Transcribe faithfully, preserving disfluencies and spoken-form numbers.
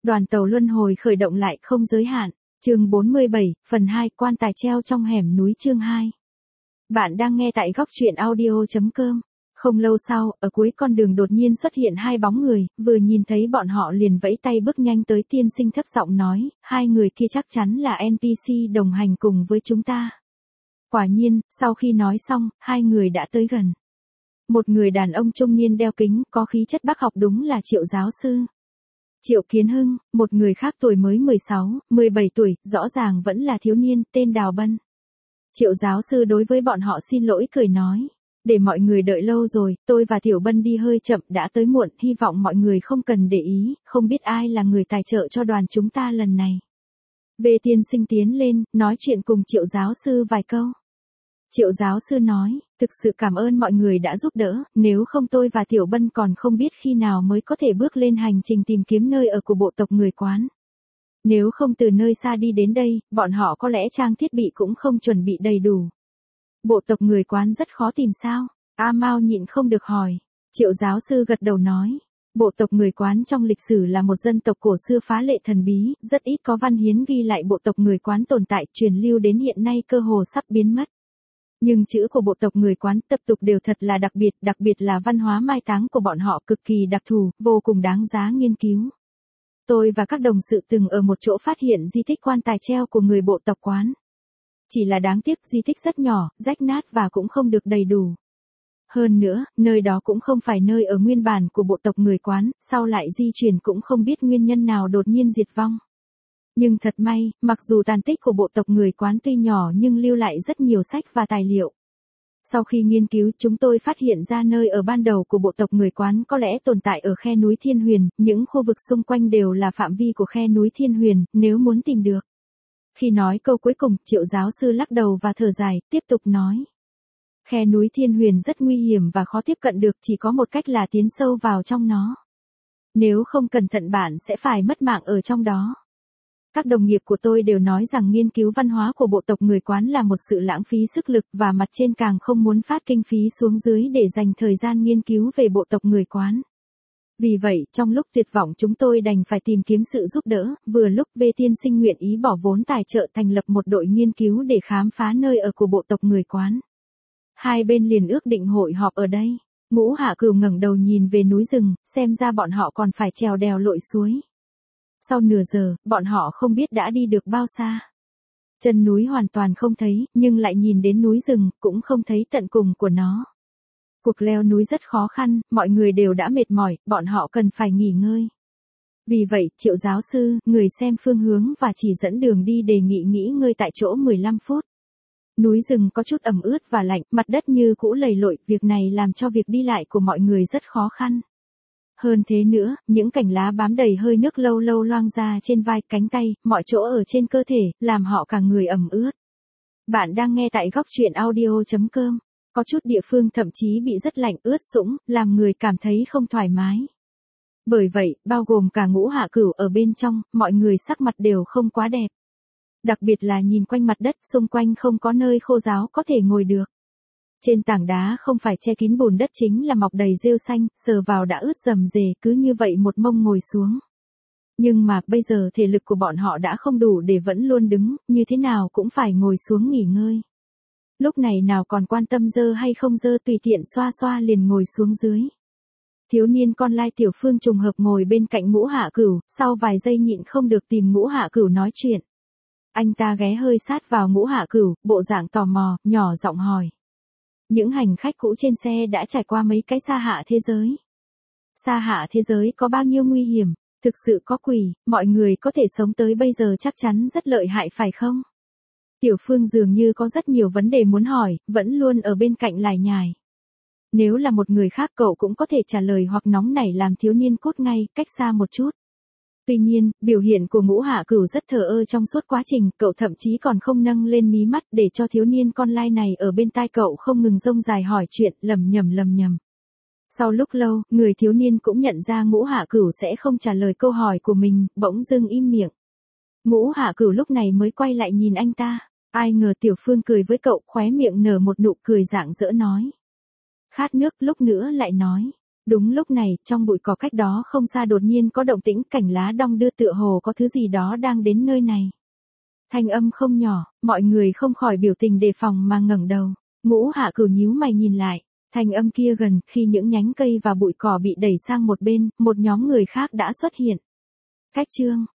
Đoàn tàu luân hồi khởi động lại không giới hạn. Chương bốn mươi bảy, phần hai, quan tài treo trong hẻm núi chương hai. Bạn đang nghe tại góc truyện audio chấm com. Không lâu sau, ở cuối con đường đột nhiên xuất hiện hai bóng người, vừa nhìn thấy bọn họ liền vẫy tay bước nhanh tới. Tiên sinh thấp giọng nói, hai người kia chắc chắn là en pê xê đồng hành cùng với chúng ta. Quả nhiên, sau khi nói xong, hai người đã tới gần. Một người đàn ông trung niên đeo kính, có khí chất bác học đúng là Triệu giáo sư. Triệu Kiến Hưng, một người khác tuổi mới mười sáu, mười bảy tuổi, rõ ràng vẫn là thiếu niên, tên Đào Bân. Triệu giáo sư đối với bọn họ xin lỗi cười nói, để mọi người đợi lâu rồi, tôi và Tiểu Bân đi hơi chậm đã tới muộn, hy vọng mọi người không cần để ý, không biết ai là người tài trợ cho đoàn chúng ta lần này. Về tiên sinh tiến lên, nói chuyện cùng Triệu giáo sư vài câu. Triệu giáo sư nói, thực sự cảm ơn mọi người đã giúp đỡ, nếu không tôi và Tiểu Bân còn không biết khi nào mới có thể bước lên hành trình tìm kiếm nơi ở của bộ tộc người Quán. Nếu không từ nơi xa đi đến đây, bọn họ có lẽ trang thiết bị cũng không chuẩn bị đầy đủ. Bộ tộc người Quán rất khó tìm sao? A Mao nhịn không được hỏi. Triệu giáo sư gật đầu nói, bộ tộc người Quán trong lịch sử là một dân tộc cổ xưa phá lệ thần bí, rất ít có văn hiến ghi lại bộ tộc người Quán tồn tại, truyền lưu đến hiện nay cơ hồ sắp biến mất. Nhưng chữ của bộ tộc người Quán tập tục đều thật là đặc biệt, đặc biệt là văn hóa mai táng của bọn họ cực kỳ đặc thù, vô cùng đáng giá nghiên cứu. Tôi và các đồng sự từng ở một chỗ phát hiện di tích quan tài treo của người bộ tộc Quán. Chỉ là đáng tiếc di tích rất nhỏ, rách nát và cũng không được đầy đủ. Hơn nữa, nơi đó cũng không phải nơi ở nguyên bản của bộ tộc người Quán, sau lại di chuyển cũng không biết nguyên nhân nào đột nhiên diệt vong. Nhưng thật may, mặc dù tàn tích của bộ tộc người Quán tuy nhỏ nhưng lưu lại rất nhiều sách và tài liệu. Sau khi nghiên cứu, chúng tôi phát hiện ra nơi ở ban đầu của bộ tộc người Quán có lẽ tồn tại ở khe núi Thiên Huyền, những khu vực xung quanh đều là phạm vi của khe núi Thiên Huyền, nếu muốn tìm được. Khi nói câu cuối cùng, Triệu giáo sư lắc đầu và thở dài, tiếp tục nói. Khe núi Thiên Huyền rất nguy hiểm và khó tiếp cận được, chỉ có một cách là tiến sâu vào trong nó. Nếu không cẩn thận bạn sẽ phải mất mạng ở trong đó. Các đồng nghiệp của tôi đều nói rằng nghiên cứu văn hóa của bộ tộc người Quán là một sự lãng phí sức lực và mặt trên càng không muốn phát kinh phí xuống dưới để dành thời gian nghiên cứu về bộ tộc người Quán. Vì vậy, trong lúc tuyệt vọng chúng tôi đành phải tìm kiếm sự giúp đỡ, vừa lúc V tiên sinh nguyện ý bỏ vốn tài trợ thành lập một đội nghiên cứu để khám phá nơi ở của bộ tộc người Quán. Hai bên liền ước định hội họp ở đây. Ngũ Hạ Cửu ngẩng đầu nhìn về núi rừng, xem ra bọn họ còn phải trèo đèo lội suối. Sau nửa giờ, bọn họ không biết đã đi được bao xa. Chân núi hoàn toàn không thấy, nhưng lại nhìn đến núi rừng, cũng không thấy tận cùng của nó. Cuộc leo núi rất khó khăn, mọi người đều đã mệt mỏi, bọn họ cần phải nghỉ ngơi. Vì vậy, Triệu giáo sư, người xem phương hướng và chỉ dẫn đường đi đề nghị nghỉ ngơi tại chỗ mười lăm phút. Núi rừng có chút ẩm ướt và lạnh, mặt đất như cũ lầy lội, việc này làm cho việc đi lại của mọi người rất khó khăn. Hơn thế nữa, những cành lá bám đầy hơi nước lâu lâu loang ra trên vai, cánh tay, mọi chỗ ở trên cơ thể, làm họ cả người ẩm ướt. Bạn đang nghe tại góc truyện audio chấm com. Có chút địa phương thậm chí bị rất lạnh ướt sũng, làm người cảm thấy không thoải mái. Bởi vậy, bao gồm cả Ngũ Hạ Cửu ở bên trong, mọi người sắc mặt đều không quá đẹp. Đặc biệt là nhìn quanh mặt đất, xung quanh không có nơi khô ráo có thể ngồi được. Trên tảng đá không phải che kín bùn đất chính là mọc đầy rêu xanh, sờ vào đã ướt rầm rề, cứ như vậy một mông ngồi xuống. Nhưng mà, bây giờ thể lực của bọn họ đã không đủ để vẫn luôn đứng, như thế nào cũng phải ngồi xuống nghỉ ngơi. Lúc này nào còn quan tâm dơ hay không dơ, tùy tiện xoa xoa liền ngồi xuống dưới. Thiếu niên con lai Tiểu Phương trùng hợp ngồi bên cạnh Ngũ Hạ Cửu, sau vài giây nhịn không được tìm Ngũ Hạ Cửu nói chuyện. Anh ta ghé hơi sát vào Ngũ Hạ Cửu, bộ dạng tò mò, nhỏ giọng hỏi. Những hành khách cũ trên xe đã trải qua mấy cái xa hạ thế giới. Xa hạ thế giới có bao nhiêu nguy hiểm, thực sự có quỷ, mọi người có thể sống tới bây giờ chắc chắn rất lợi hại phải không? Tiểu Phương dường như có rất nhiều vấn đề muốn hỏi, vẫn luôn ở bên cạnh lải nhải. Nếu là một người khác cậu cũng có thể trả lời hoặc nóng nảy làm thiếu niên cút ngay, cách xa một chút. Tuy nhiên, biểu hiện của Ngũ Hạ Cửu rất thờ ơ trong suốt quá trình, cậu thậm chí còn không nâng lên mí mắt để cho thiếu niên con lai này ở bên tai cậu không ngừng rông dài hỏi chuyện, lầm nhầm lầm nhầm. Sau lúc lâu, người thiếu niên cũng nhận ra Ngũ Hạ Cửu sẽ không trả lời câu hỏi của mình, bỗng dưng im miệng. Ngũ Hạ Cửu lúc này mới quay lại nhìn anh ta, ai ngờ Tiểu Phương cười với cậu, khóe miệng nở một nụ cười rạng rỡ nói. Khát nước, lúc nữa lại nói. Đúng lúc này, trong bụi cỏ cách đó không xa đột nhiên có động tĩnh, cảnh lá đong đưa tựa hồ có thứ gì đó đang đến nơi này. Thanh âm không nhỏ, mọi người không khỏi biểu tình đề phòng mà ngẩng đầu. Ngũ Hạ Cửu nhíu mày nhìn lại, thanh âm kia gần, khi những nhánh cây và bụi cỏ bị đẩy sang một bên, một nhóm người khác đã xuất hiện. Cách chương